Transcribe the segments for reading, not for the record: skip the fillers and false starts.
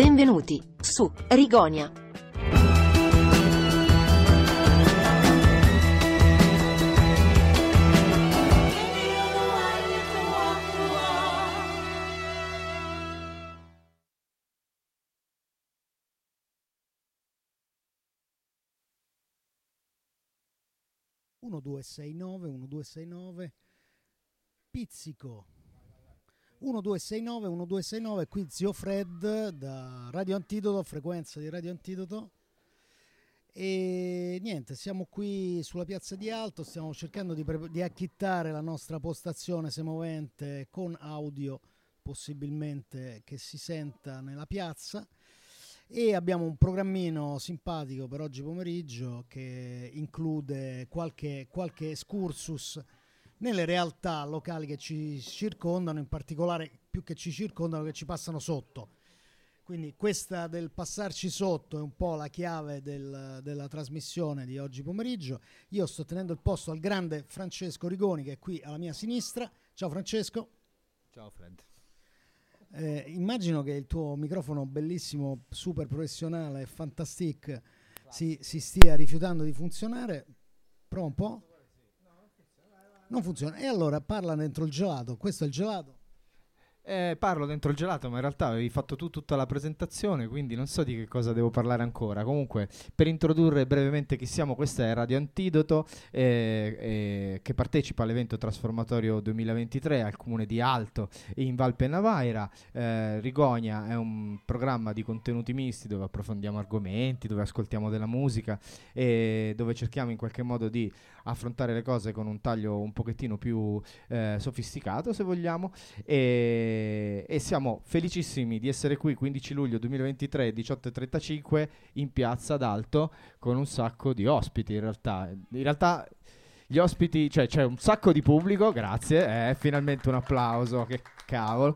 Benvenuti su Rigonia. Uno, 2, 6, 9, 1, 2, 6, 9, pizzico 1, 2, 6, 9, 1, 2, 6, 9, qui Zio Fred da Radio Antidoto, frequenza di Radio Antidoto. E niente, siamo qui sulla piazza di Alto, stiamo cercando di acchittare la nostra postazione semovente con audio possibilmente che si senta nella piazza, e abbiamo un programmino simpatico per oggi pomeriggio che include qualche excursus nelle realtà locali che ci circondano, in particolare più che ci circondano, che ci passano sotto. Quindi questa del passarci sotto è un po' la chiave della trasmissione di oggi pomeriggio. Io sto tenendo il posto al grande Francesco Rigoni, che è qui alla mia sinistra. Ciao Francesco. Ciao Fred. Immagino che il tuo microfono bellissimo, super professionale, fantastic, si stia rifiutando di funzionare. Prova un po'. Non funziona. E allora parla dentro il gelato. Questo è il gelato? Parlo dentro il gelato, ma in realtà avevi fatto tu tutta la presentazione, quindi non so di che cosa devo parlare ancora. Comunque, per introdurre brevemente chi siamo, questa è Radio Antidoto, che partecipa all'evento Trasformatorio 2023 al comune di Alto in Val Penavaira. Rigonia è un programma di contenuti misti dove approfondiamo argomenti, dove ascoltiamo della musica e dove cerchiamo in qualche modo di affrontare le cose con un taglio un pochettino più sofisticato, se vogliamo, e siamo felicissimi di essere qui 15 luglio 2023 18:35 in piazza d'Alto con un sacco di ospiti. In realtà gli ospiti, cioè c'è un sacco di pubblico, grazie, finalmente un applauso, che cavolo,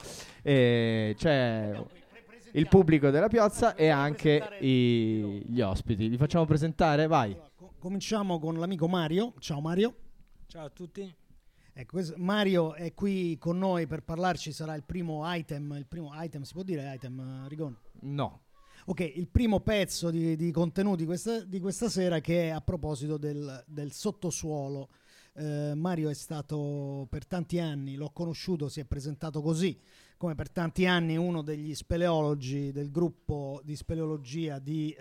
c'è il pubblico della piazza e anche gli ospiti. Li facciamo presentare, vai. Cominciamo con l'amico Mario. Ciao Mario. Ciao a tutti. Ecco, Mario è qui con noi per parlarci, sarà il primo item, si può dire item, Rigon? No. Ok, il primo pezzo di contenuti di questa sera, che è a proposito del sottosuolo. Mario è stato per tanti anni, l'ho conosciuto, si è presentato così, come per tanti anni uno degli speleologi del gruppo di speleologia di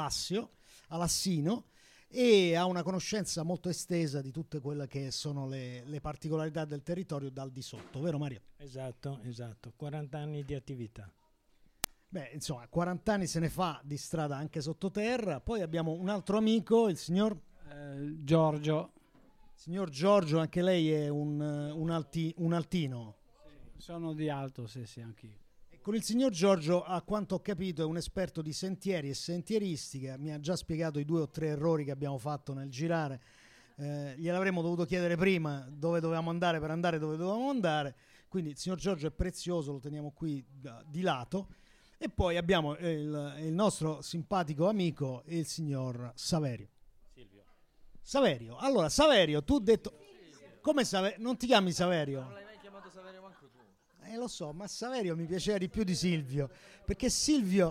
Alassino, e ha una conoscenza molto estesa di tutte quelle che sono le particolarità del territorio dal di sotto, vero Mario? Esatto, 40 anni di attività. Beh, insomma, 40 anni se ne fa di strada anche sottoterra. Poi abbiamo un altro amico, il signor Giorgio. Signor Giorgio, anche lei è un altino. Sì, sono di Alto, sì, anch'io. Con il signor Giorgio, a quanto ho capito, è un esperto di sentieri e sentieristica. Mi ha già spiegato i 2 o 3 errori che abbiamo fatto nel girare. Gliel'avremmo dovuto chiedere prima dove dovevamo andare per andare dove dovevamo andare. Quindi il signor Giorgio è prezioso, lo teniamo qui di lato. E poi abbiamo il nostro simpatico amico, il signor Saverio. Silvio. Saverio. Allora, Saverio, tu detto... Come Saverio? Non ti chiami Saverio? Non l'hai mai chiamato Saverio manco tu. Lo so, ma Saverio mi piaceva di più di Silvio, perché Silvio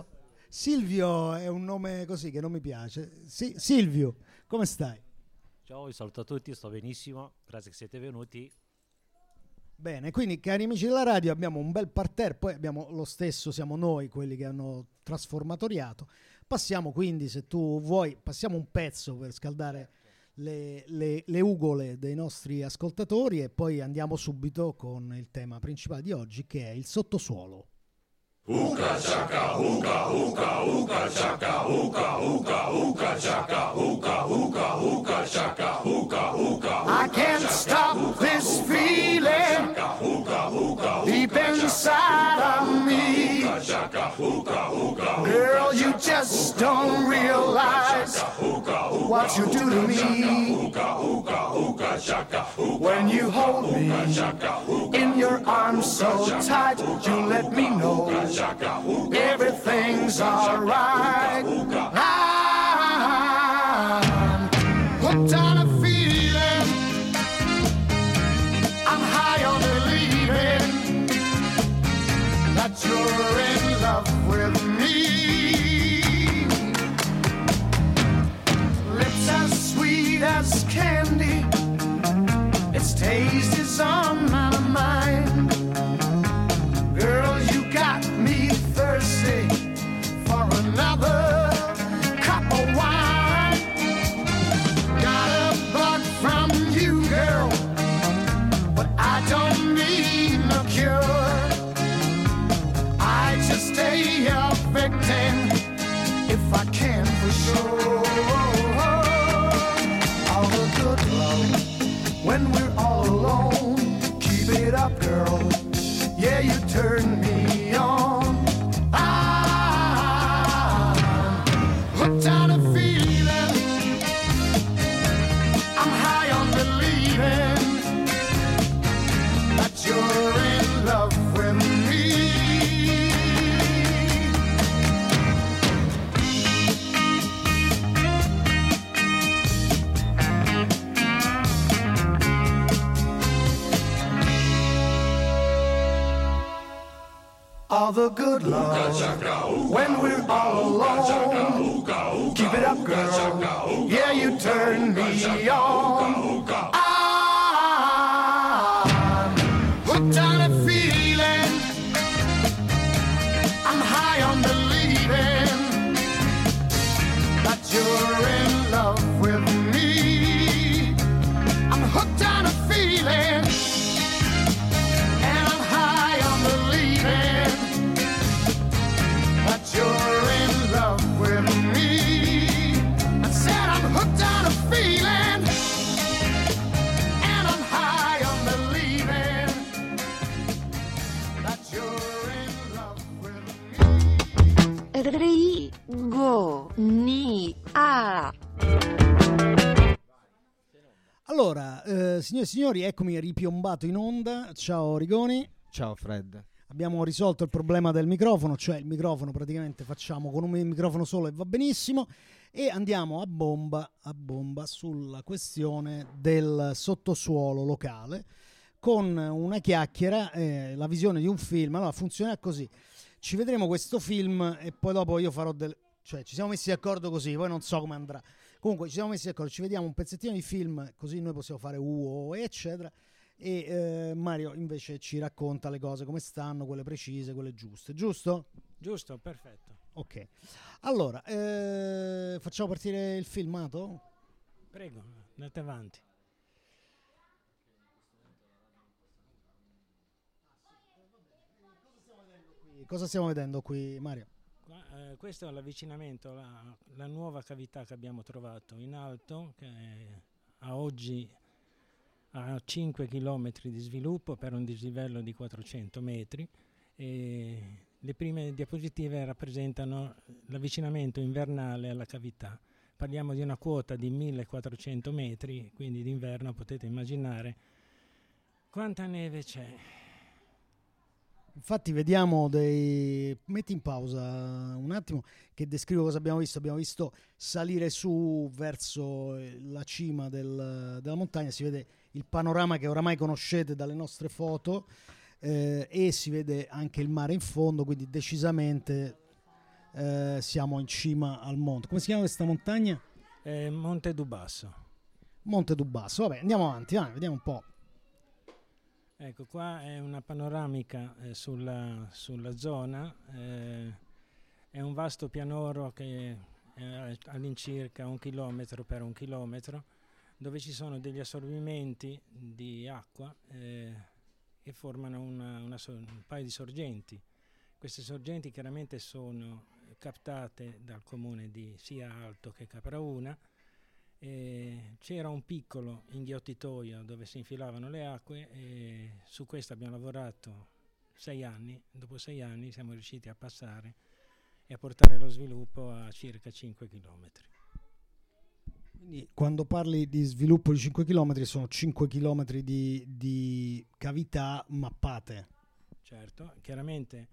è un nome così che non mi piace. Silvio, come stai? Ciao, vi saluto a tutti, sto benissimo, grazie che siete venuti. Bene, quindi cari amici della radio, abbiamo un bel parterre, poi abbiamo lo stesso, siamo noi quelli che hanno trasformatoriato. Passiamo quindi, se tu vuoi, passiamo un pezzo per scaldare le ugole dei nostri ascoltatori e poi andiamo subito con il tema principale di oggi, che è il sottosuolo. Uka chaka uka uka uka chaka uka uka uka chaka uka uka uka chaka uka uka. I can't stop this feeling deep inside of me. Girl, you just don't realize what you do to me when you hold me in your arms so tight. You let me know everything's alright. I'm hooked on a feeling. I'm high on believing that you're in love with me. all the good love when we're all alone. Keep it up, girl. Yeah, you turn me on. I'm hooked on a feeling. I'm high on believing that you're in love with me. I'm hooked on a feeling. You're in love with me. I said I'm hooked on a feeling, and I'm high on believing that you're in love with me. Rigonia. Allora, signore e signori, eccomi ripiombato in onda. Ciao Rigoni. Ciao Fred. Abbiamo risolto il problema del microfono, cioè il microfono praticamente facciamo con un microfono solo e va benissimo, e andiamo a bomba sulla questione del sottosuolo locale con una chiacchiera, la visione di un film. Allora funzionerà così: ci vedremo questo film e poi dopo io farò cioè ci siamo messi d'accordo così, poi non so come andrà. Comunque ci siamo messi d'accordo, ci vediamo un pezzettino di film, così noi possiamo fare eccetera. E Mario invece ci racconta le cose come stanno, quelle precise, quelle giuste, giusto? Giusto, perfetto. Ok, allora facciamo partire il filmato? Prego, andate avanti. Cosa stiamo vedendo qui, Mario? Questo è l'avvicinamento, la nuova cavità che abbiamo trovato in alto, che a oggi ha 5 km di sviluppo per un dislivello di 400 metri, e le prime diapositive rappresentano l'avvicinamento invernale alla cavità. Parliamo di una quota di 1400 metri, quindi d'inverno potete immaginare quanta neve c'è. Infatti vediamo metti in pausa un attimo che descrivo cosa abbiamo visto. Abbiamo visto salire su verso la cima della montagna, si vede il panorama che oramai conoscete dalle nostre foto, e si vede anche il mare in fondo, quindi decisamente siamo in cima al monte. Come si chiama questa montagna? Monte Dubasso. Monte Dubasso, vabbè, andiamo avanti, vediamo un po'. Ecco, qua è una panoramica sulla zona, è un vasto pianoro che è all'incirca 1 chilometro per 1 chilometro, dove ci sono degli assorbimenti di acqua che formano un paio di sorgenti. Queste sorgenti chiaramente sono captate dal comune di sia Alto che Caprauna. C'era un piccolo inghiottitoio dove si infilavano le acque, e su questo abbiamo lavorato 6 anni. Dopo 6 anni siamo riusciti a passare e a portare lo sviluppo a circa 5 km. Quindi quando parli di sviluppo di 5 km sono 5 km di cavità mappate. Certo, chiaramente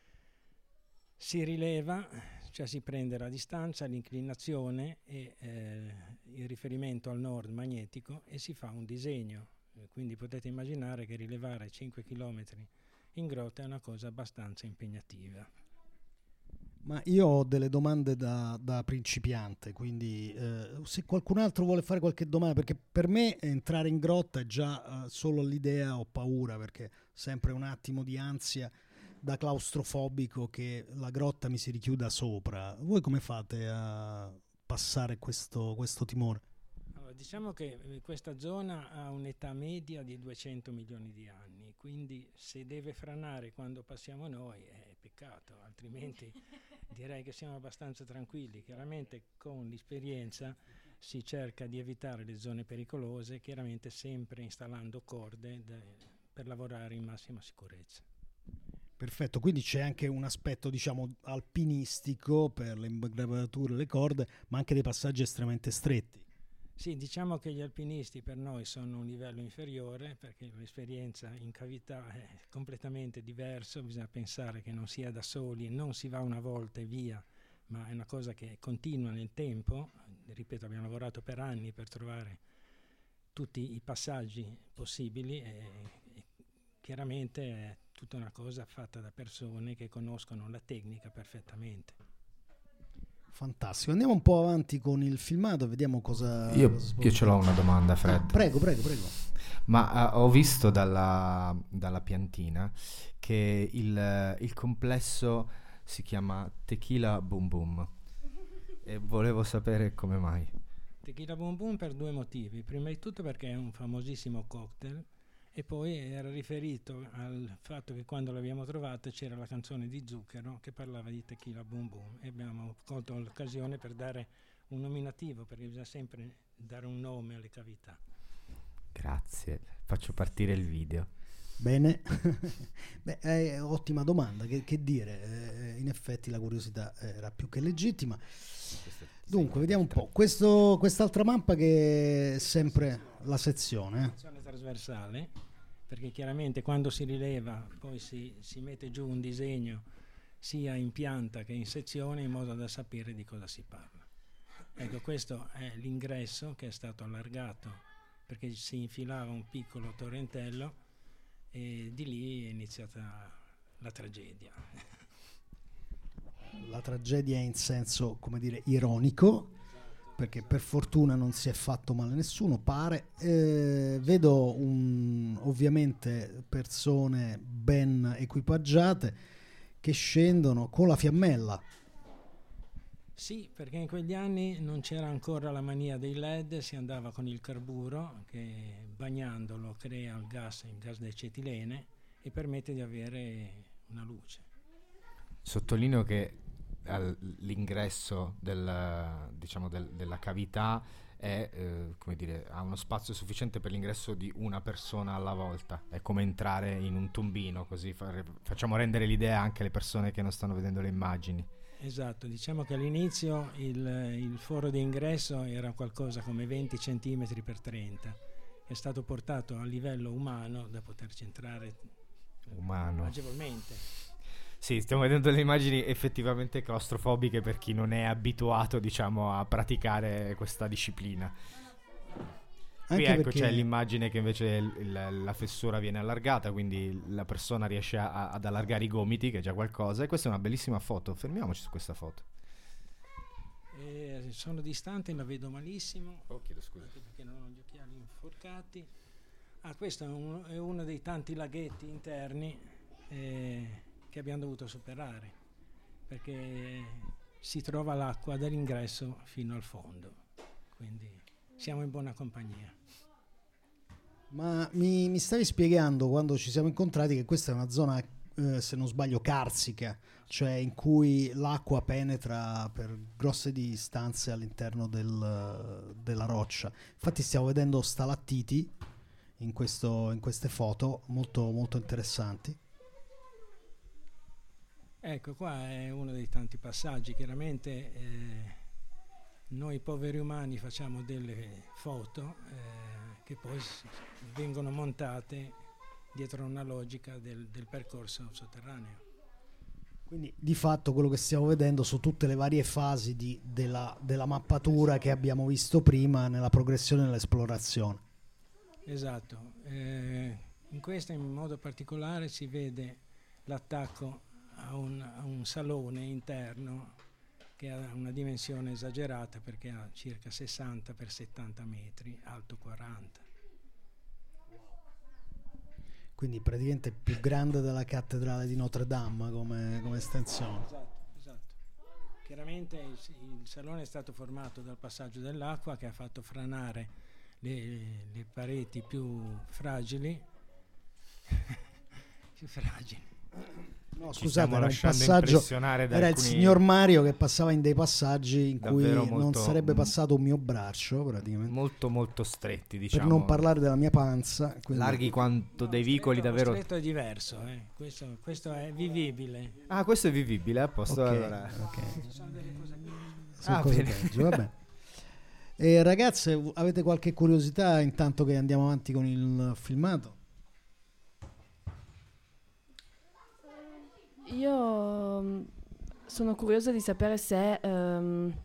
si rileva, cioè si prende la distanza, l'inclinazione e il riferimento al nord magnetico, e si fa un disegno. Quindi potete immaginare che rilevare 5 km in grotta è una cosa abbastanza impegnativa. Ma io ho delle domande da principiante, quindi se qualcun altro vuole fare qualche domanda, perché per me entrare in grotta è già solo l'idea, ho paura, perché sempre un attimo di ansia da claustrofobico che la grotta mi si richiuda sopra. Voi come fate a passare questo timore? Allora, diciamo che questa zona ha un'età media di 200 milioni di anni, quindi se deve franare quando passiamo noi è peccato, altrimenti direi che siamo abbastanza tranquilli. Chiaramente con l'esperienza si cerca di evitare le zone pericolose, chiaramente sempre installando corde per lavorare in massima sicurezza. Perfetto, quindi c'è anche un aspetto, diciamo, alpinistico per le imbravature, le corde, ma anche dei passaggi estremamente stretti. Sì, diciamo che gli alpinisti per noi sono un livello inferiore, perché l'esperienza in cavità è completamente diversa. Bisogna pensare che non si è da soli, non si va una volta e via, ma è una cosa che continua nel tempo. Ripeto, abbiamo lavorato per anni per trovare tutti i passaggi possibili, e chiaramente tutta una cosa fatta da persone che conoscono la tecnica perfettamente. Fantastico. Andiamo un po' avanti con il filmato, vediamo cosa... Io cosa ce l'ho una domanda, Fred. Prego. Ma ho visto dalla piantina che il complesso si chiama Tequila Boom Boom e volevo sapere come mai. Tequila Boom Boom per 2 motivi. Prima di tutto perché è un famosissimo cocktail e poi era riferito al fatto che quando l'abbiamo trovato c'era la canzone di Zucchero che parlava di Tequila Boom Boom e abbiamo colto l'occasione per dare un nominativo, perché bisogna sempre dare un nome alle cavità. Grazie, faccio partire il video. Bene. Beh, ottima domanda, che dire, in effetti la curiosità era più che legittima. Dunque, vediamo un po'. Quest'altra mappa che è sempre la sezione. Sezione trasversale, perché chiaramente quando si rileva poi si mette giù un disegno sia in pianta che in sezione in modo da sapere di cosa si parla. Ecco, questo è l'ingresso che è stato allargato perché si infilava un piccolo torrentello e di lì è iniziata la tragedia. La tragedia in senso, come dire, ironico, perché per fortuna non si è fatto male nessuno, pare. Vedo ovviamente persone ben equipaggiate che scendono con la fiammella. Sì, perché in quegli anni non c'era ancora la mania dei LED, si andava con il carburo che bagnandolo crea il gas d'acetilene e permette di avere una luce. Sottolineo che l'ingresso della cavità è, come dire, ha uno spazio sufficiente per l'ingresso di una persona alla volta. È come entrare in un tombino, così facciamo rendere l'idea anche alle persone che non stanno vedendo le immagini. Esatto, diciamo che all'inizio il foro di ingresso era qualcosa come 20 cm per 30, è stato portato a livello umano da poterci entrare agevolmente. Sì, stiamo vedendo delle immagini effettivamente claustrofobiche per chi non è abituato, diciamo, a praticare questa disciplina. Qui ecco c'è l'immagine che invece la fessura viene allargata, quindi la persona riesce ad allargare i gomiti, che è già qualcosa, e questa è una bellissima foto. Fermiamoci su questa foto. Sono distante, la vedo malissimo. Oh, chiedo scusa. Perché non ho gli occhiali inforcati. Questo è uno dei tanti laghetti interni che abbiamo dovuto superare, perché si trova l'acqua dall'ingresso fino al fondo, quindi siamo in buona compagnia. Ma mi stavi spiegando quando ci siamo incontrati che questa è una zona, se non sbaglio, carsica, cioè in cui l'acqua penetra per grosse distanze all'interno della roccia. Infatti stiamo vedendo stalattiti in queste foto molto, molto interessanti. Ecco, qua è uno dei tanti passaggi. Chiaramente noi poveri umani facciamo delle foto che poi vengono montate dietro una logica del percorso sotterraneo. Quindi di fatto quello che stiamo vedendo su tutte le varie fasi della mappatura che abbiamo visto prima nella progressione e nell'esplorazione. Esatto, in questa in modo particolare si vede l'attacco a un salone interno che ha una dimensione esagerata perché ha circa 60 per 70 metri, alto 40. Quindi praticamente più grande della cattedrale di Notre Dame come estensione. Esatto. Chiaramente il salone è stato formato dal passaggio dell'acqua che ha fatto franare le pareti più fragili. più fragili. No, scusate, era un passaggio, era il signor Mario che passava in dei passaggi in cui non sarebbe passato un mio braccio praticamente. Molto molto stretti, diciamo. Per non parlare della mia panza. Larghi quanto dei vicoli davvero. Lo stretto è diverso, questo è vivibile. Ah, questo è vivibile, a posto. Okay, allora. Okay. Ci sono delle cose più... Sono cose peggio, vabbè. Ragazze, avete qualche curiosità intanto che andiamo avanti con il filmato? Io sono curiosa di sapere se a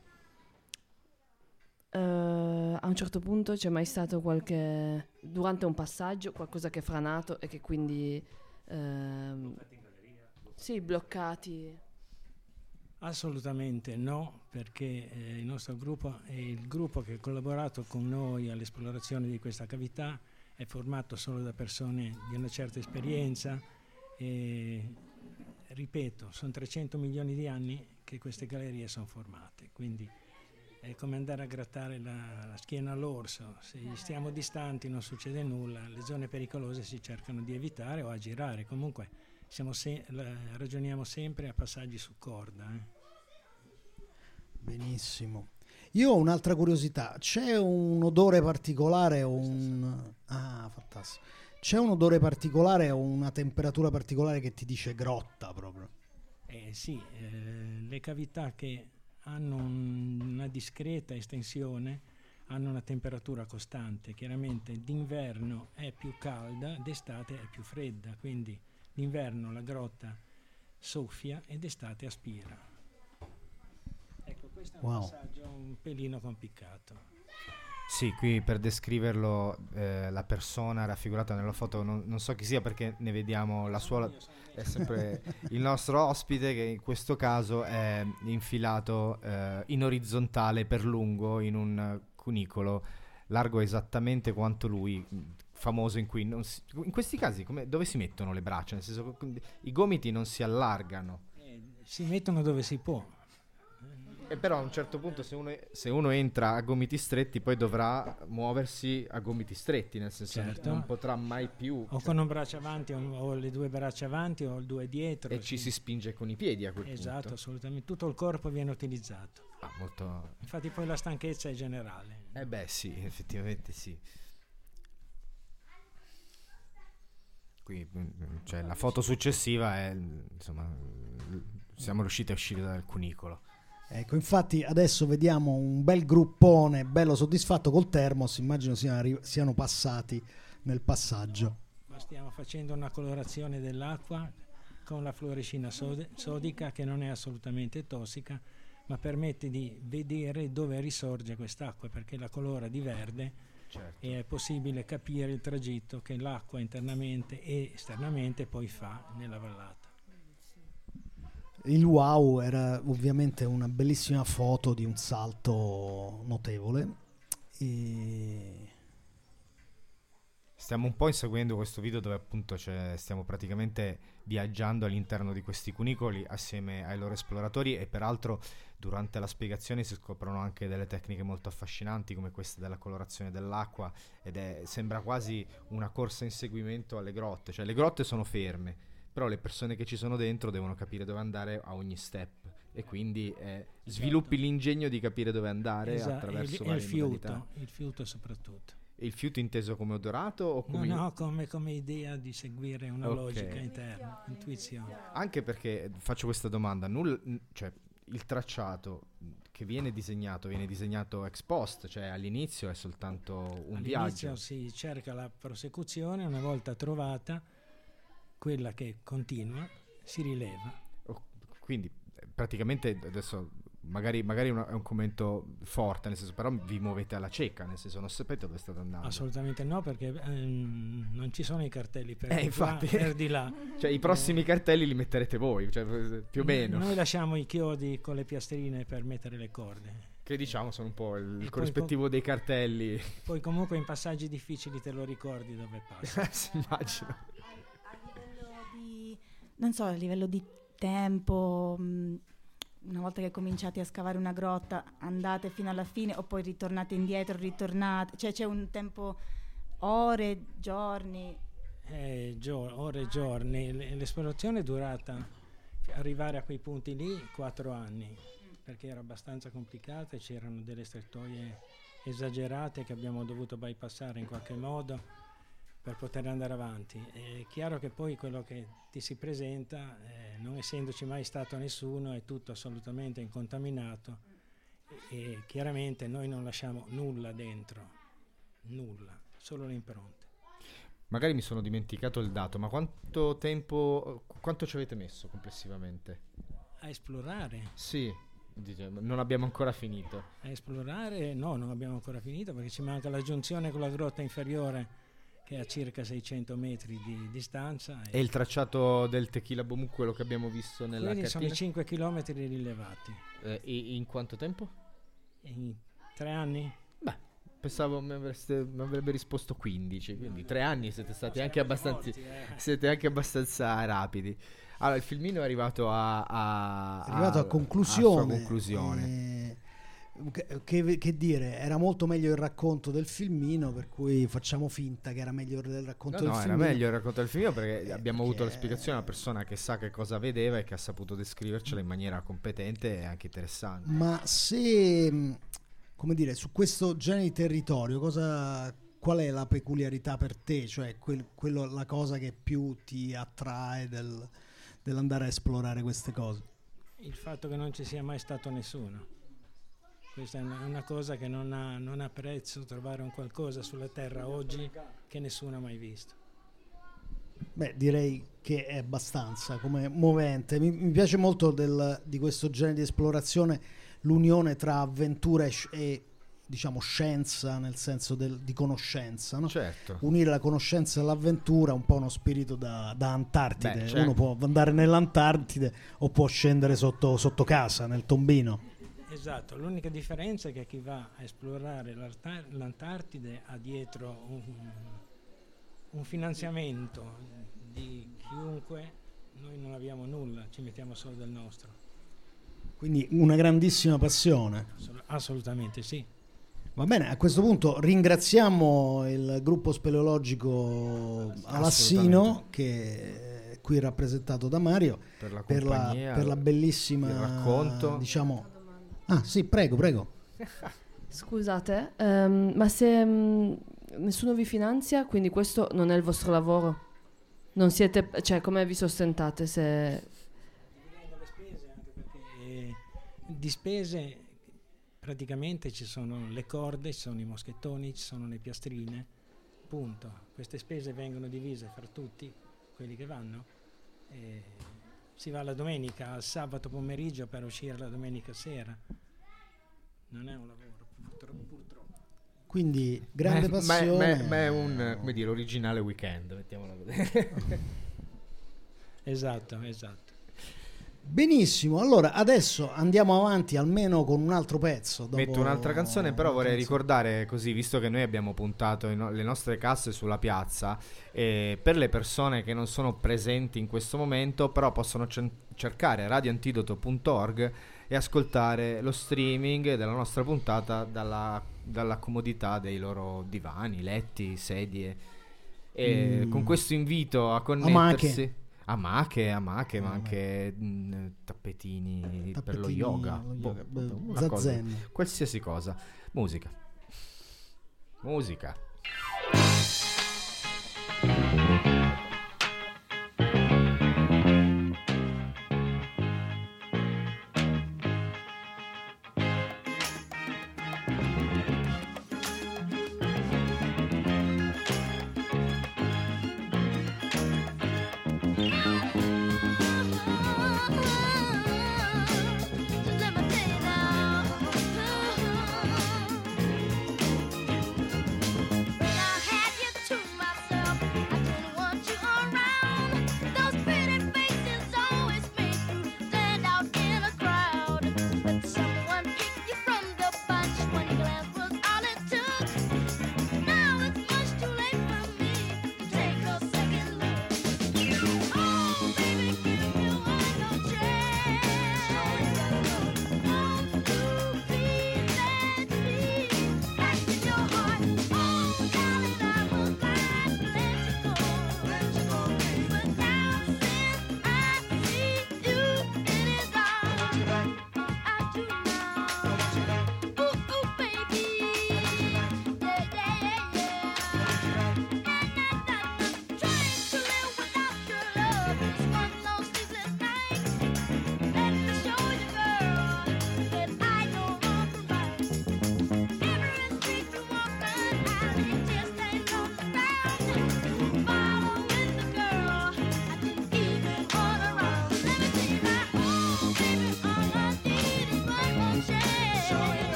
un certo punto c'è mai stato durante un passaggio, qualcosa che è franato e che quindi sì, bloccati. Assolutamente no, perché il nostro gruppo è il gruppo che ha collaborato con noi all'esplorazione di questa cavità, è formato solo da persone di una certa esperienza e, ripeto, sono 300 milioni di anni che queste gallerie sono formate, quindi è come andare a grattare la schiena all'orso. Se stiamo distanti non succede nulla, le zone pericolose si cercano di evitare o a girare, comunque ragioniamo sempre a passaggi su corda. Benissimo. Io ho un'altra curiosità. C'è un odore particolare o fantastico. C'è un odore particolare o una temperatura particolare che ti dice grotta proprio? Sì, le cavità che hanno una discreta estensione hanno una temperatura costante. Chiaramente d'inverno è più calda, d'estate è più fredda, quindi d'inverno la grotta soffia e d'estate aspira. Ecco, questo è un passaggio un pelino complicato. Sì, qui per descriverlo la persona raffigurata nella foto non so chi sia, perché ne vediamo la sua, è sempre il nostro ospite, che in questo caso è infilato in orizzontale per lungo in un cunicolo largo esattamente quanto lui, famoso, in cui in questi casi dove si mettono le braccia, nel senso i gomiti non si allargano, si mettono dove si può, e però a un certo punto se uno entra a gomiti stretti poi dovrà muoversi a gomiti stretti, nel senso certo, non potrà mai più o con un braccio avanti o le due braccia avanti o due dietro, e ci si spinge con i piedi a quel punto. Esatto, assolutamente, tutto il corpo viene utilizzato. Molto... Infatti poi la stanchezza è generale. Sì, effettivamente sì. Qui cioè, la foto successiva è, insomma, siamo riusciti a uscire dal cunicolo. Ecco, infatti adesso vediamo un bel gruppone bello soddisfatto col termos, immagino siano passati nel passaggio. Ma stiamo facendo una colorazione dell'acqua con la fluorescina sodica, che non è assolutamente tossica, ma permette di vedere dove risorge quest'acqua, perché la colora di verde, certo, e è possibile capire il tragitto che l'acqua internamente e esternamente poi fa nella vallata. Il wow era ovviamente una bellissima foto di un salto notevole. Stiamo un po' inseguendo questo video dove appunto stiamo praticamente viaggiando all'interno di questi cunicoli assieme ai loro esploratori, e peraltro durante la spiegazione si scoprono anche delle tecniche molto affascinanti come questa della colorazione dell'acqua, ed sembra quasi una corsa in seguimento alle grotte, cioè le grotte sono ferme, però le persone che ci sono dentro devono capire dove andare a ogni step, e quindi sviluppi l'ingegno di capire dove andare attraverso varie modalità. Il fiuto soprattutto. Il fiuto inteso come odorato o come... No, come idea di seguire una logica interna, intuizione. Anche perché faccio questa domanda, cioè il tracciato che viene disegnato ex post, cioè all'inizio è soltanto un viaggio. All'inizio si cerca la prosecuzione, una volta trovata quella che continua si rileva. Quindi praticamente adesso magari è un commento forte, nel senso, però vi muovete alla cieca, nel senso non sapete dove state andando. Assolutamente no, perché non ci sono i cartelli per di infatti, qua, per di là. Cioè i prossimi cartelli li metterete voi, cioè, più o meno. Noi lasciamo i chiodi con le piastrine per mettere le corde, che diciamo sono un po' il corrispettivo dei cartelli. Poi comunque in passaggi difficili te lo ricordi dove passi. Si immagino. Non so, a livello di tempo, una volta che cominciate a scavare una grotta andate fino alla fine o poi ritornate indietro, cioè c'è un tempo, ore, giorni? Ore e giorni. L'esplorazione è durata, arrivare a quei punti lì, 4 anni, perché era abbastanza complicata e c'erano delle strettoie esagerate che abbiamo dovuto bypassare in qualche modo per poter andare avanti. È chiaro che poi quello che ti si presenta, non essendoci mai stato nessuno, è tutto assolutamente incontaminato, e chiaramente noi non lasciamo nulla dentro, nulla, solo le impronte. Magari mi sono dimenticato il dato, ma quanto ci avete messo complessivamente? A esplorare? Sì, non abbiamo ancora finito. A esplorare? No, non abbiamo ancora finito, perché ci manca la giunzione con la grotta inferiore che è a circa 600 metri di distanza. E il tracciato del Tequila Boom, quello che abbiamo visto nella Quelli sono cartina? i 5 chilometri rilevati. In quanto tempo? In 3 anni? Beh, pensavo mi avrebbe risposto 15, quindi 3 anni siete stati anche abbastanza, siete anche abbastanza rapidi. Allora, il filmino è arrivato a conclusione. A sua conclusione. Che dire, era molto meglio il racconto del filmino, per cui facciamo finta che era meglio del racconto del filmino. No, era meglio il racconto del filmino perché abbiamo avuto la spiegazione di una persona che sa che cosa vedeva e che ha saputo descrivercela in maniera competente e anche interessante. Ma se, come dire, su questo genere di territorio, qual è la peculiarità per te? Cioè la cosa che più ti attrae dell'andare a esplorare queste cose? Il fatto che non ci sia mai stato nessuno. Questa è una cosa che non ha prezzo, trovare un qualcosa sulla Terra oggi che nessuno ha mai visto. Beh, direi che è abbastanza come movente. Mi piace molto di questo genere di esplorazione l'unione tra avventura e diciamo scienza, nel senso di conoscenza, no? Certo. Unire la conoscenza all'avventura, un po' uno spirito da Antartide. Beh, certo. Uno può andare nell'Antartide o può scendere sotto casa, nel tombino. Esatto, l'unica differenza è che chi va a esplorare l'Antartide ha dietro un finanziamento di chiunque. Noi non abbiamo nulla, ci mettiamo solo del nostro. Quindi una grandissima passione. Assolutamente sì. Va bene, a questo punto ringraziamo il gruppo speleologico Alassino, che è qui rappresentato da Mario, per la per compagnia, la bellissima, il racconto. Diciamo. Ah sì, prego. Scusate, ma se nessuno vi finanzia, quindi questo non è il vostro lavoro? Non siete, cioè come vi sostentate se... Le spese, anche perché di spese praticamente ci sono le corde, ci sono i moschettoni, ci sono le piastrine, punto. Queste spese vengono divise fra tutti quelli che vanno. Si va la domenica, al sabato pomeriggio per uscire la domenica sera. Non è un lavoro, purtroppo. Quindi grande passione. Ma è un, come dire, originale weekend, mettiamola così. Esatto. Benissimo, allora adesso andiamo avanti almeno con un altro pezzo. Metto un'altra canzone, però vorrei ricordare così, visto che noi abbiamo puntato le nostre casse sulla piazza, per le persone che non sono presenti in questo momento, però possono cercare radioantidoto.org e ascoltare lo streaming della nostra puntata dalla comodità dei loro divani, letti, sedie. E con questo invito a connettersi. Amache, ma anche tappetini per lo yoga, zazen, qualsiasi cosa. Musica.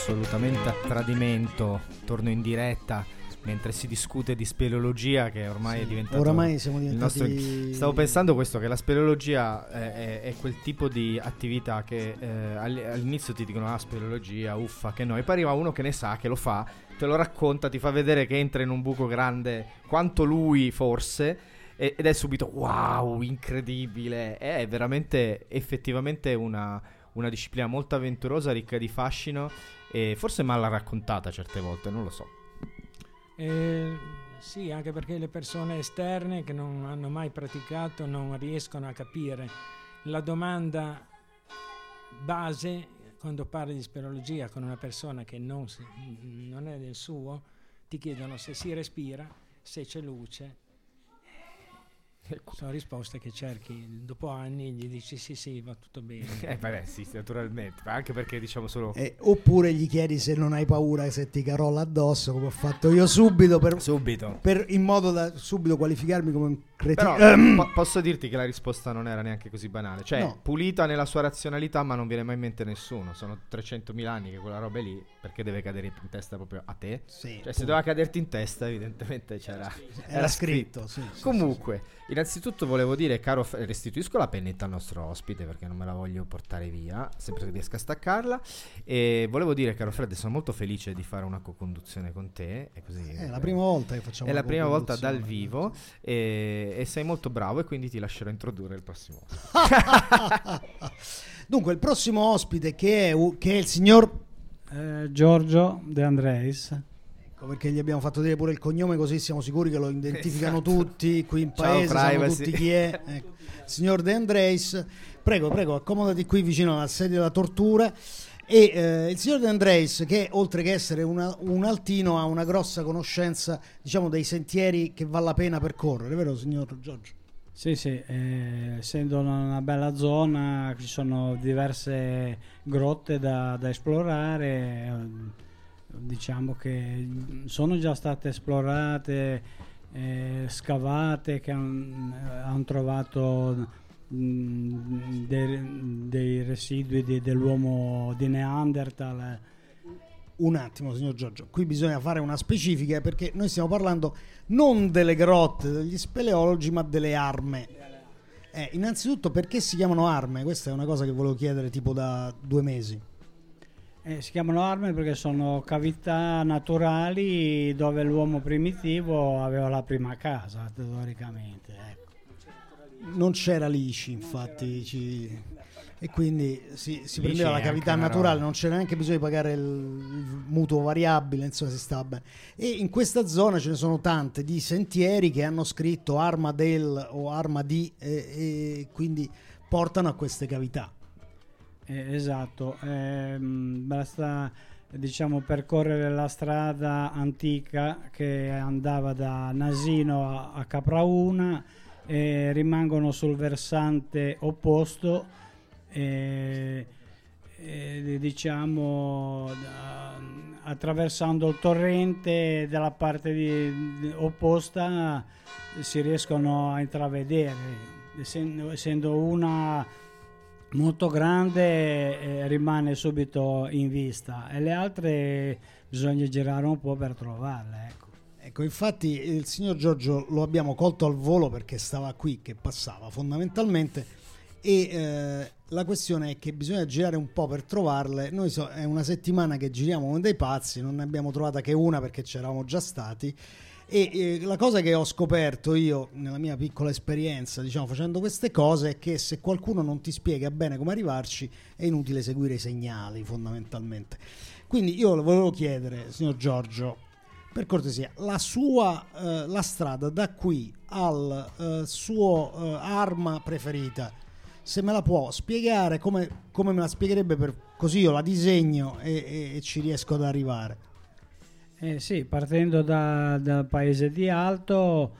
assolutamente a tradimento. Torno in diretta mentre si discute di speleologia, che ormai è diventato oramai siamo il diventati nostro... Stavo pensando questo, che la speleologia è quel tipo di attività che all'inizio ti dicono speleologia, uffa, che no, e poi arriva uno che ne sa, che lo fa, te lo racconta, ti fa vedere che entra in un buco grande quanto lui forse, ed è subito wow, incredibile. È veramente effettivamente una disciplina molto avventurosa, ricca di fascino e forse mal raccontata certe volte, non lo so. Sì, anche perché le persone esterne che non hanno mai praticato non riescono a capire. La domanda base quando parli di speleologia con una persona che non è del suo, ti chiedono se si respira, se c'è luce. Sono risposte che cerchi dopo anni, gli dici sì, va tutto bene. Vabbè, sì, naturalmente, ma anche perché diciamo solo... oppure gli chiedi se non hai paura se ti carolla addosso, come ho fatto io subito per in modo da subito qualificarmi come un cretino. Però posso dirti che la risposta non era neanche così banale, cioè no. Pulita nella sua razionalità, ma non viene mai in mente nessuno. Sono 300.000 anni che quella roba è lì, perché deve cadere in testa proprio a te? Sì, cioè se doveva caderti in testa evidentemente era scritto. Sì, comunque innanzitutto volevo dire, caro, restituisco la pennetta al nostro ospite perché non me la voglio portare via, sempre che riesca a staccarla, e volevo dire, caro Fred, sono molto felice di fare una co-conduzione con te, è così, è la prima volta che facciamo, è la prima volta dal vivo, e sei molto bravo, e quindi ti lascerò introdurre il prossimo ospite. Dunque il prossimo ospite che è il signor Giorgio De Andreis. Perché gli abbiamo fatto dire pure il cognome, così siamo sicuri che lo identificano tutti qui in paese. Ciao, sanno privacy. tutti chi è. Ecco. Signor De Andreis, prego, accomodati qui vicino alla sedia della tortura. E il signor De Andreis, che oltre che essere un altino, ha una grossa conoscenza, diciamo, dei sentieri che vale la pena percorrere, vero signor Giorgio? Sì, essendo una bella zona ci sono diverse grotte da esplorare. Diciamo che sono già state esplorate, scavate, che hanno trovato dei residui dell'uomo di Neanderthal. Un attimo signor Giorgio, qui bisogna fare una specifica, perché noi stiamo parlando non delle grotte degli speleologi ma delle arme. Innanzitutto, perché si chiamano arme? Questa è una cosa che volevo chiedere tipo da 2 mesi. Si chiamano arme perché sono cavità naturali dove l'uomo primitivo aveva la prima casa, teoricamente. Ecco. Non c'era lici, infatti, e quindi si prendeva la cavità naturale, non c'era neanche bisogno di pagare il mutuo variabile, insomma si stava bene. E in questa zona ce ne sono tante di sentieri che hanno scritto arma del o arma di, e quindi portano a queste cavità. Esatto, basta percorrere la strada antica che andava da Nasino a Caprauna, e rimangono sul versante opposto, attraversando il torrente dalla parte opposta si riescono a intravedere, essendo una molto grande, rimane subito in vista, e le altre bisogna girare un po' per trovarle. Ecco, infatti il signor Giorgio lo abbiamo colto al volo perché stava qui che passava fondamentalmente, e la questione è che bisogna girare un po' per trovarle. Noi è una settimana che giriamo come dei pazzi, non ne abbiamo trovata che una perché c'eravamo già stati. E la cosa che ho scoperto io nella mia piccola esperienza, diciamo, facendo queste cose, è che se qualcuno non ti spiega bene come arrivarci è inutile seguire i segnali, fondamentalmente. Quindi io le volevo chiedere, signor Giorgio, per cortesia, la strada da qui al suo arma preferita, se me la può spiegare come me la spiegherebbe, così io la disegno e ci riesco ad arrivare. Sì, partendo dal paese di Alto,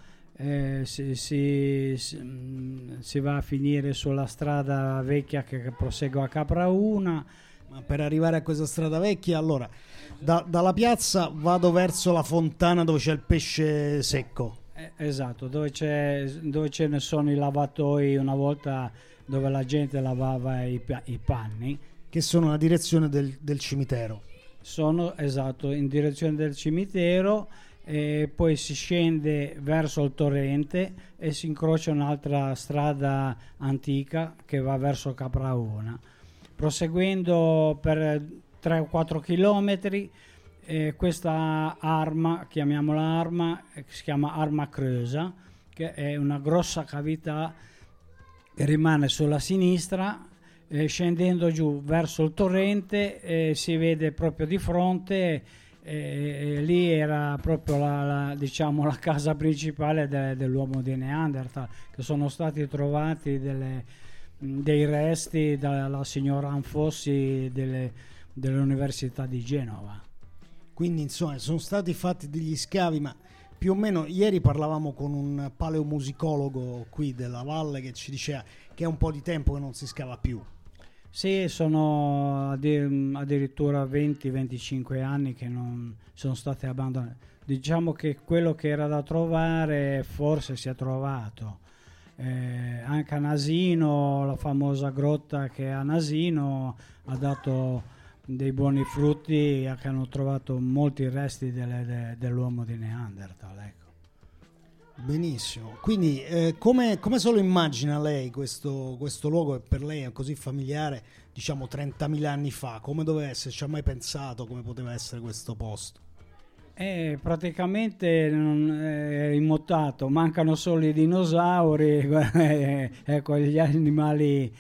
si va a finire sulla strada vecchia che prosegue a Caprauna. Ma per arrivare a questa strada vecchia, allora, dalla piazza vado verso la fontana dove c'è il pesce secco. Esatto, dove ce ne sono i lavatoi una volta, dove la gente lavava i panni. Che sono la direzione del cimitero. sono esatto in direzione del cimitero, e poi si scende verso il torrente e si incrocia un'altra strada antica che va verso Capraona. Proseguendo per 3 o 4 chilometri, questa arma, chiamiamola arma, si chiama Arma Creusa, che è una grossa cavità che rimane sulla sinistra. Scendendo giù verso il torrente si vede proprio di fronte, lì era proprio diciamo la casa principale dell'uomo di Neanderthal, che sono stati trovati dei resti dalla signora Anfossi dell'Università di Genova. Quindi insomma sono stati fatti degli scavi, ma più o meno ieri parlavamo con un paleomusicologo qui della valle che ci diceva che è un po' di tempo che non si scava più. Sì, sono addirittura 20-25 anni che non sono state abbandonate. Diciamo che quello che era da trovare forse si è trovato. Anche a Nasino, la famosa grotta che a Nasino ha dato dei buoni frutti, che hanno trovato molti resti dell'uomo di Neanderthal, ecco. Benissimo, quindi come se lo immagina lei questo luogo che per lei è così familiare, diciamo 30.000 anni fa? Come doveva essere? Ci ha mai pensato come poteva essere questo posto? Praticamente è immotato, mancano solo i dinosauri, ecco, gli animali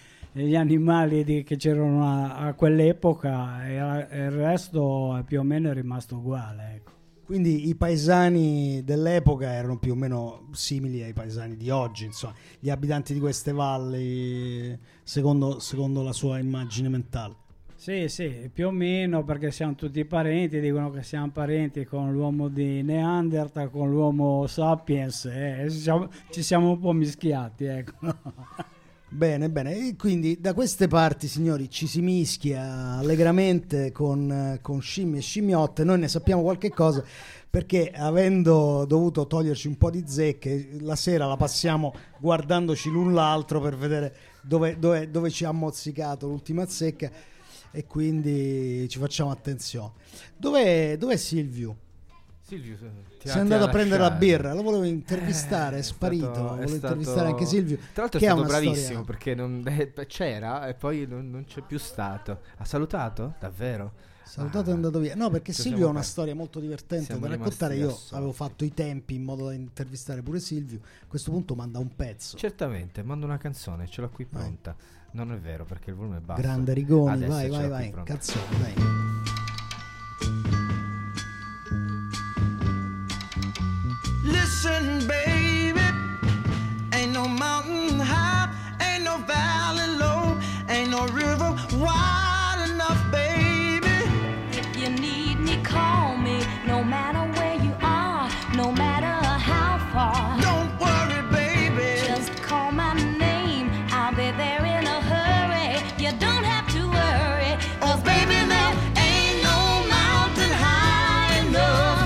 che c'erano a quell'epoca, e il resto è più o meno rimasto uguale, ecco. Quindi i paesani dell'epoca erano più o meno simili ai paesani di oggi, insomma, gli abitanti di queste valli, secondo la sua immagine mentale. Sì, più o meno, perché siamo tutti parenti, dicono che siamo parenti con l'uomo di Neanderthal, con l'uomo sapiens, ci siamo un po' mischiati, ecco. Bene, e quindi da queste parti, signori, ci si mischia allegramente con scimmie e scimmiotte. Noi ne sappiamo qualche cosa perché, avendo dovuto toglierci un po' di zecche, la sera la passiamo guardandoci l'un l'altro per vedere dove ci ha mozzicato l'ultima zecca, e quindi ci facciamo attenzione. Dov'è Silvio? Si è andato a prendere la birra, lo volevo intervistare, è sparito. Volevo intervistare anche Silvio. Tra l'altro è stato bravissimo perché c'era e poi non c'è più stato. Ha salutato? Davvero? Salutato, è andato via. No, perché Silvio ha una storia molto divertente da raccontare. Io avevo fatto i tempi in modo da intervistare pure Silvio. A questo punto manda un pezzo. Certamente, manda una canzone, ce l'ho qui pronta. Non è vero perché il volume è basso. Grande Rigoni, adesso vai, canzone, dai. Listen, baby, ain't no mountain high, ain't no valley low, ain't no river wide enough, baby. If you need me, call me, no matter where you are, no matter how far. Don't worry, baby, just call my name, I'll be there in a hurry. You don't have to worry, 'cause baby, there ain't no mountain high enough.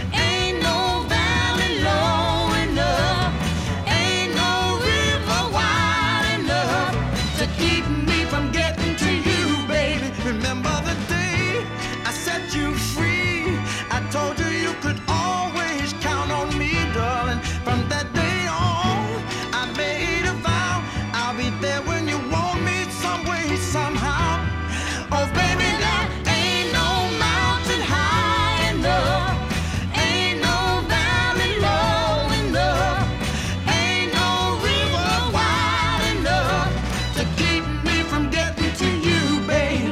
Remember the day I set you free? I told you could always count on me, darling. From that day on, I made a vow I'll be there when you want me, some way, somehow. Oh, baby, there ain't no mountain high enough, ain't no valley low enough, ain't no river wide enough to keep me from getting to you, baby.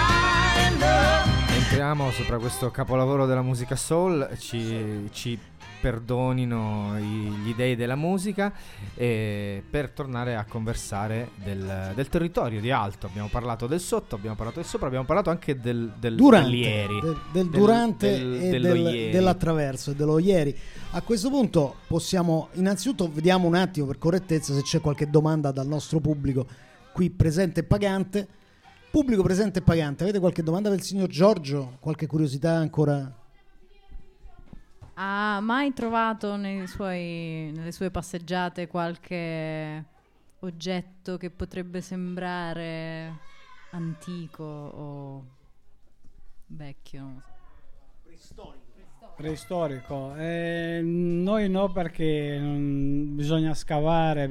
Sopra questo capolavoro della musica soul ci perdonino gli dei della musica, per tornare a conversare del territorio di alto. Abbiamo parlato del sotto, abbiamo parlato del sopra, abbiamo parlato anche del ieri, del durante e ieri. dell'attraverso e dello ieri. A questo punto possiamo innanzitutto vediamo un attimo per correttezza se c'è qualche domanda dal nostro pubblico qui presente e pagante. Pubblico presente e pagante, avete qualche domanda per il signor Giorgio? Qualche curiosità ancora? Ha mai trovato nelle sue passeggiate qualche oggetto che potrebbe sembrare antico o vecchio? Preistorico. Noi no, perché bisogna scavare,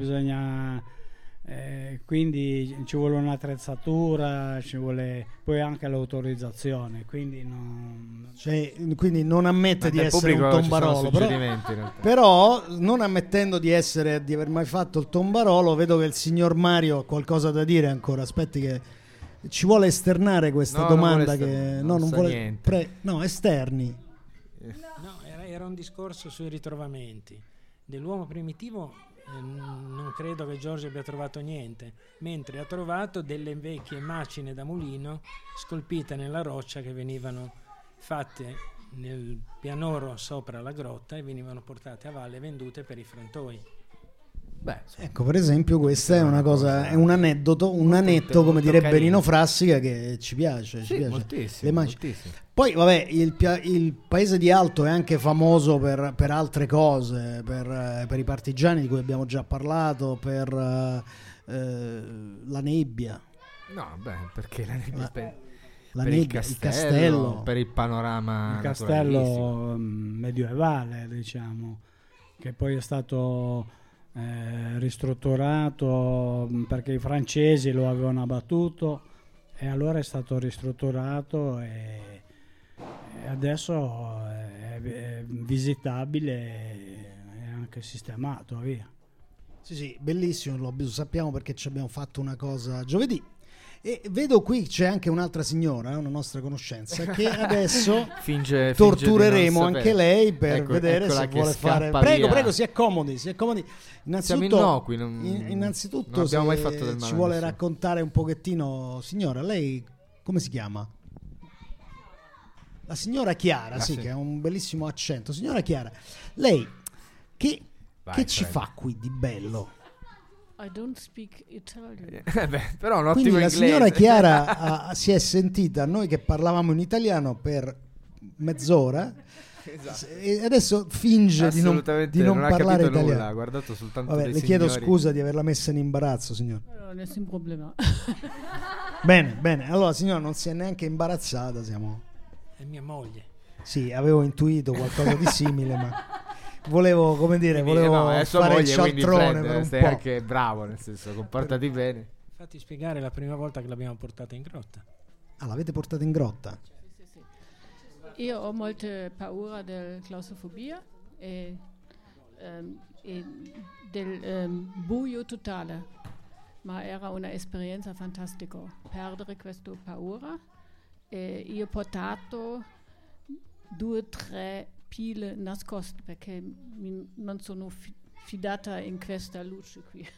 quindi ci vuole un'attrezzatura, ci vuole poi anche l'autorizzazione, quindi non ammette di essere un tombarolo, però non ammettendo di aver mai fatto il tombarolo, vedo che il signor Mario ha qualcosa da dire ancora. Aspetti che ci vuole esternare questa domanda non vuole esterni. No, era un discorso sui ritrovamenti dell'uomo primitivo. Non credo che Giorgio abbia trovato niente, mentre ha trovato delle vecchie macine da mulino scolpite nella roccia che venivano fatte nel pianoro sopra la grotta e venivano portate a valle e vendute per i frantoi. Ecco, per esempio, questa è una cosa, è un aneddoto, un anetto, come direbbe Nino Frassica, che ci piace. Moltissimo, le macine. Poi, vabbè, il paese di Alto è anche famoso per altre cose, per i partigiani di cui abbiamo già parlato, per la nebbia. No, perché la nebbia? Il castello, per il panorama, il castello medievale, diciamo, che poi è stato ristrutturato perché i francesi lo avevano abbattuto, e allora è stato ristrutturato e adesso è visitabile e anche sistemato, via. Sì, bellissimo, lo sappiamo perché ci abbiamo fatto una cosa giovedì. E vedo qui c'è anche un'altra signora, una nostra conoscenza, che adesso tortureremo anche lei per vedere se vuole fare. Prego, si accomodi. Innanzitutto, innanzitutto non abbiamo mai fatto del male, ci vuole raccontare un pochettino, signora, lei come si chiama? La signora Chiara, sì, che ha un bellissimo accento. Signora Chiara, lei che ci fa qui di bello? I don't speak Italian. Però un ottimo Quindi la inglese. signora Chiara si è sentita noi che parlavamo in italiano per mezz'ora, esatto. E adesso finge di non parlare italiano. Nulla, ha guardato soltanto dei le chiedo signori. scusa di averla messa in imbarazzo, signora. Nessun problema. Bene, allora signora non si è neanche imbarazzata, È mia moglie. Sì, avevo intuito qualcosa di simile, ma volevo fare il cialtrone per un sei po'. anche bravo, nel senso, comportati bene. Fatti spiegare la prima volta che l'abbiamo portata in grotta. Ah, l'avete portata in grotta? Sì. Io ho molte paura della claustrofobia e del buio totale, ma era un'esperienza fantastica perdere questa paura. E io ho portato 2 o 3 pile nascoste perché non sono fidata in questa luce qui.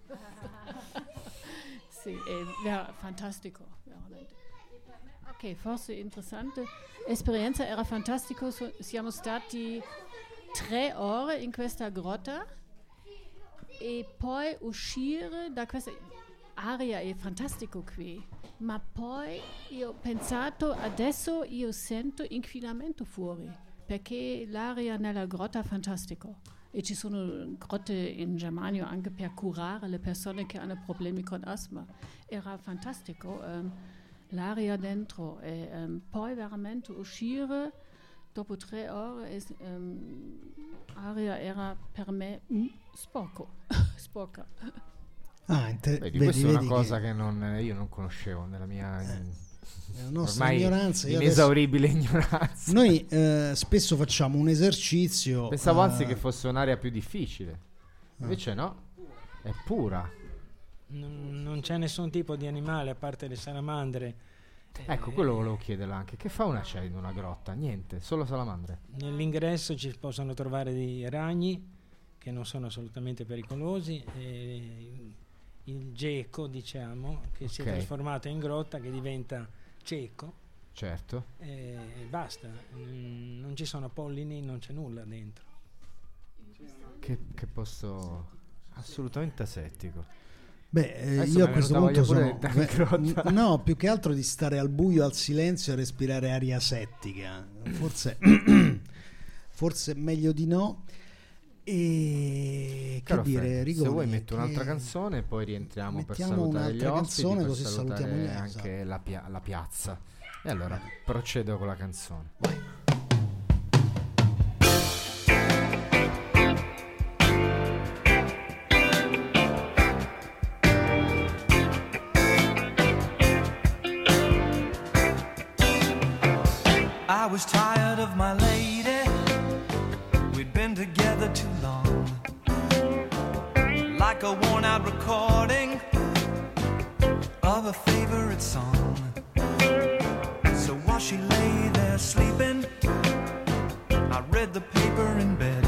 Sì, era fantastico, veramente. Ok, forse interessante esperienza, era fantastico. Siamo stati 3 ore in questa grotta e poi uscire da questa area è fantastico qui. Ma poi io ho pensato, adesso io sento inquinamento fuori, perché l'aria nella grotta è fantastica. E ci sono grotte in Germania anche per curare le persone che hanno problemi con asma. Era fantastico l'aria dentro. E poi veramente uscire dopo 3 ore, l'aria era per me sporca. Questa è una cosa che io non conoscevo nella mia nostra ignoranza, inesauribile ignoranza. Noi spesso facciamo un esercizio. Pensavo anzi che fosse un'area più difficile, invece no, è pura. Non c'è nessun tipo di animale a parte le salamandre Ecco, quello volevo chiederla anche. Che fauna c'è in una grotta? Niente, solo salamandre. Nell'ingresso ci possono trovare dei ragni che non sono assolutamente pericolosi, e il geco, diciamo, che si è trasformato in grotta, che diventa cieco. Certo. E basta, non ci sono pollini, non c'è nulla dentro. Che posto assolutamente asettico. Beh, io a questo punto no, più che altro di stare al buio, al silenzio e respirare aria asettica. Forse meglio di no. E che dire, Rigoni, se vuoi metto un'altra canzone e poi rientriamo per salutare gli ospiti, per così salutiamo anche la piazza. E allora procedo con la canzone. Vai. I was tired of my lady. We'd been together too long, like a worn out recording of a favorite song. So while she lay there sleeping, I read the paper in bed,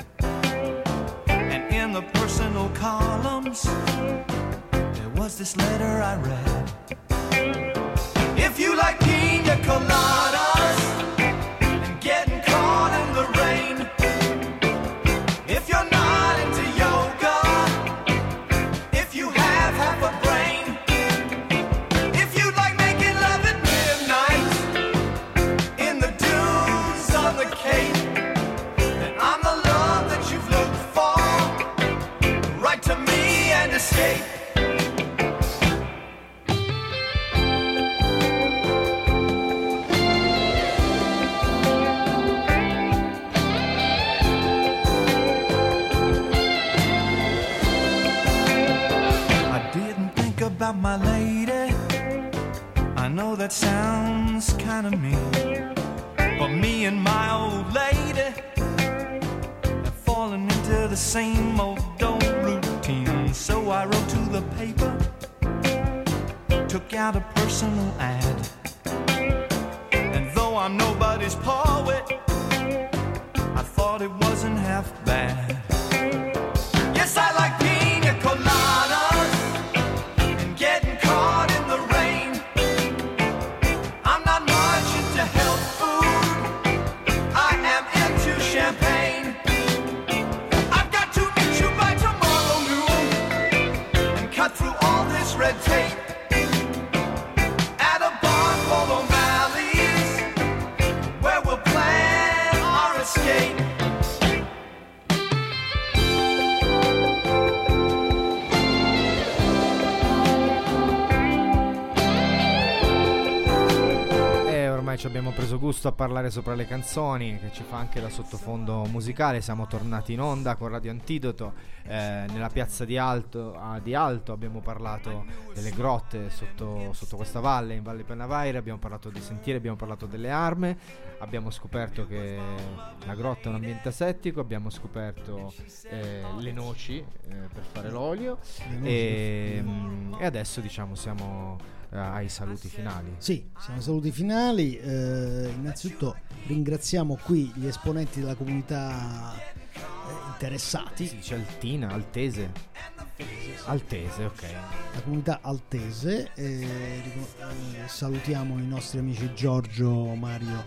and in the personal columns there was this letter I read. If you like pina coladas and getting caught in the rain, if you're not into yoga, if you have half a brain, if you like making love at midnight in the dunes on the Cape, then I'm the love that you've looked for. Write to me and escape. About my lady, I know that sounds kind of mean, but me and my old lady have fallen into the same old routine. So I wrote to the paper, took out a personal ad, and though I'm nobody's poet, I thought it wasn't half bad. Yes, I like pina coladas, champagne. I've got to meet you by tomorrow noon and cut through all this red tape at a bar called O'Malley's, where we'll plan our escape. Ci abbiamo preso gusto a parlare sopra le canzoni, che ci fa anche da sottofondo musicale. Siamo tornati in onda con Radio Antidoto, nella piazza di Alto abbiamo parlato delle grotte sotto questa valle, in Valle Penavaire, abbiamo parlato dei sentieri, abbiamo parlato delle arme, abbiamo scoperto che la grotta è un ambiente asettico, abbiamo scoperto le noci per fare l'olio e adesso diciamo siamo ai saluti finali. Sì, siamo ai saluti finali. Innanzitutto ringraziamo qui gli esponenti della comunità interessati. Si dice Altina, Altese, ok. La comunità altese. Salutiamo i nostri amici Giorgio, Mario.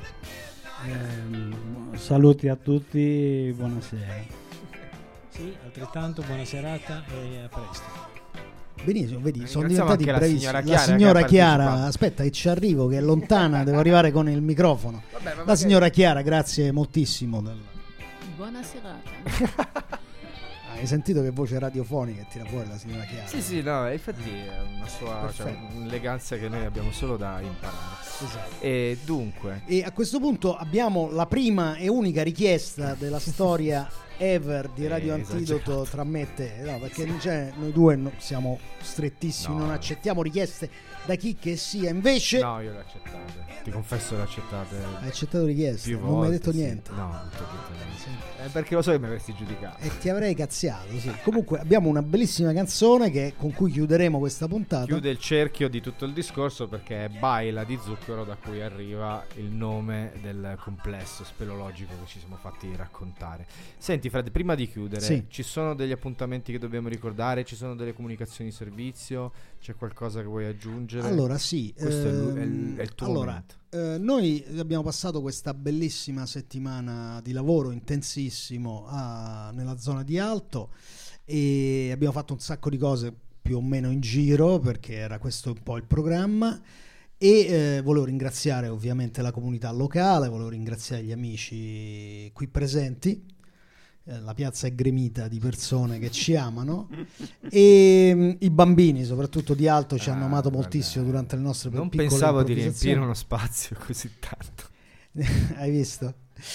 Saluti a tutti, buonasera. Sì, altrettanto buona serata e a presto. Benissimo, vedi, sono diventati bravissimi. La signora Chiara, aspetta che ci arrivo, che è lontana, devo arrivare con il microfono. Vabbè, la signora Chiara, grazie moltissimo. Buona serata. Hai sentito che voce radiofonica tira fuori la signora Chiara? Sì, no, infatti è una sua un'eleganza che noi abbiamo solo da imparare. Esatto. E dunque, a questo punto abbiamo la prima e unica richiesta della storia ever di Radio Antidoto tra me e te, no, perché noi due siamo strettissimi, non accettiamo richieste da chi che sia. Invece no, io le accettate, ti confesso le accettate. Hai accettato richieste? Più non volte, mi hai detto sì. niente. No, non ti ho detto niente. Perché lo so che mi avresti giudicato. E ti avrei cazziato, sì. Comunque abbiamo una bellissima canzone con cui chiuderemo questa puntata. Chiude il cerchio di tutto il discorso, perché è Baila di Zucchero, da cui arriva il nome del complesso speleologico che ci siamo fatti raccontare. Senti Fred, prima di chiudere, sì, ci sono degli appuntamenti che dobbiamo ricordare? Ci sono delle comunicazioni di servizio? C'è qualcosa che vuoi aggiungere? Allora sì, questo è il tuo momento. Noi abbiamo passato questa bellissima settimana di lavoro intensissimo nella zona di Alto e abbiamo fatto un sacco di cose più o meno in giro, perché era questo un po' il programma, e volevo ringraziare ovviamente la comunità locale, volevo ringraziare gli amici qui presenti. La piazza è gremita di persone che ci amano e i bambini soprattutto di Alto ci hanno amato moltissimo durante le nostre non piccole pensavo di improvvisazioni. riempire uno spazio così tanto. Hai visto?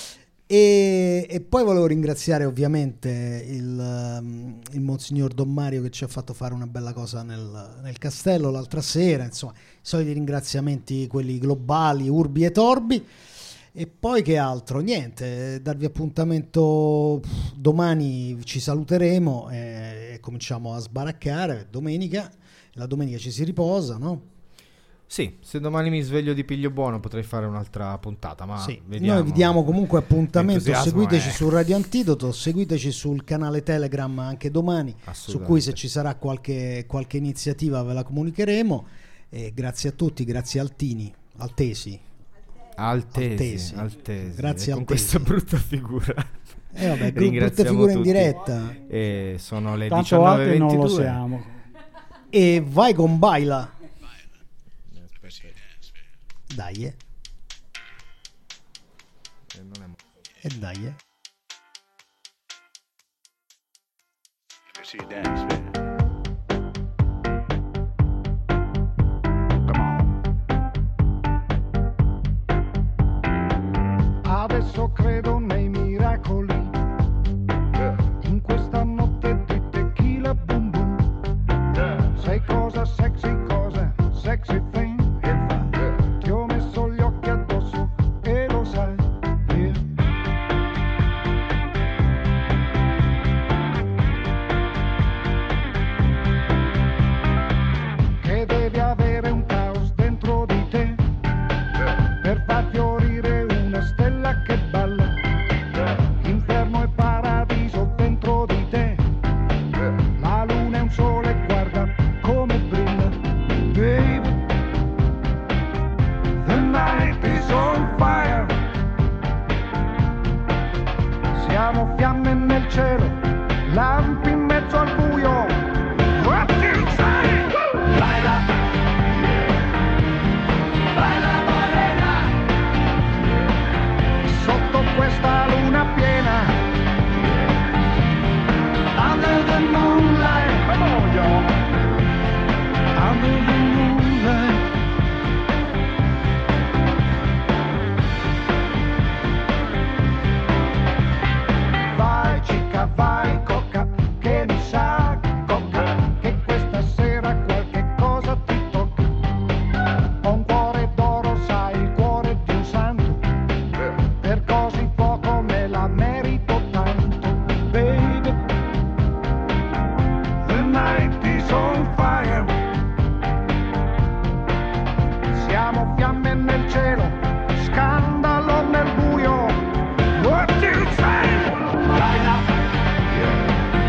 E poi volevo ringraziare ovviamente il Monsignor Don Mario, che ci ha fatto fare una bella cosa nel castello l'altra sera. Insomma, i soliti ringraziamenti, quelli globali, urbi e torbi. E poi che altro? Niente, darvi appuntamento domani, ci saluteremo e cominciamo a sbaraccare domenica. La domenica ci si riposa, no? Sì, se domani mi sveglio di piglio buono potrei fare un'altra puntata, ma sì, vediamo. Noi vi diamo comunque appuntamento, seguiteci è... su Radio Antidoto, seguiteci sul canale Telegram anche domani, su cui se ci sarà qualche iniziativa ve la comunicheremo. E grazie a tutti, grazie Altesi. Grazie con questa brutta figura. Vabbè, brutta figura in diretta. E sono le 19:22. Non lo siamo. E vai con Baila. Dai. E dai. Adesso credo nei miracoli, in questa notte di tequila boom boom. Sai cosa sexy thing? Ti ho messo gli occhi addosso e lo sai. Che devi avere un caos dentro di te per far fiorire una stella che balla, inferno e paradiso dentro di te, la luna è un sole, guarda come brilla, baby, the night is on fire, siamo fiamme nel cielo, lampi in mezzo al buio, what do you say? Baila, baila morena, sotto questa luna piena, under the moonlight, come on y'all, under the moonlight. Vai chica, vai coca, che mi sa coca, che questa sera qualche cosa ti tocca, ho un cuore d'oro, sai, il cuore di un santo, per così poco me la merito tanto, baby, the night is on fire, siamo fiamme nel cielo, scandalo nel buio, what do you say? Baila,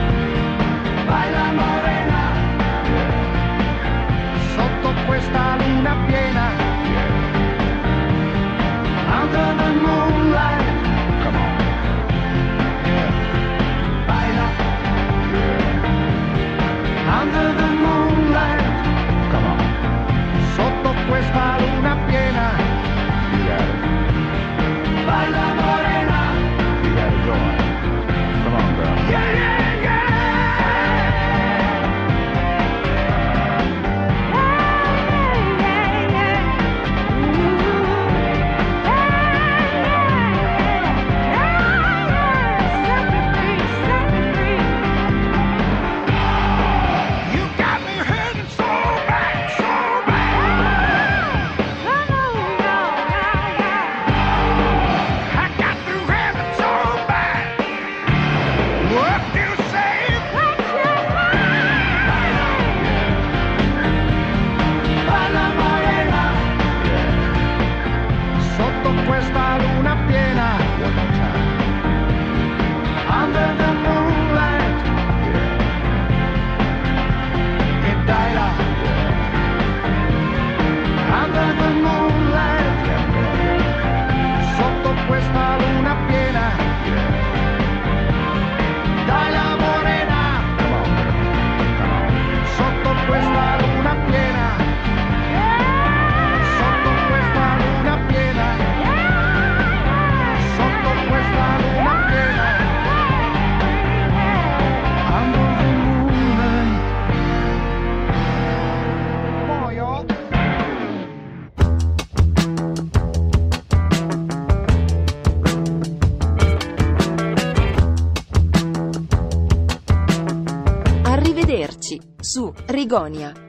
Arrivederci, su Rigonia.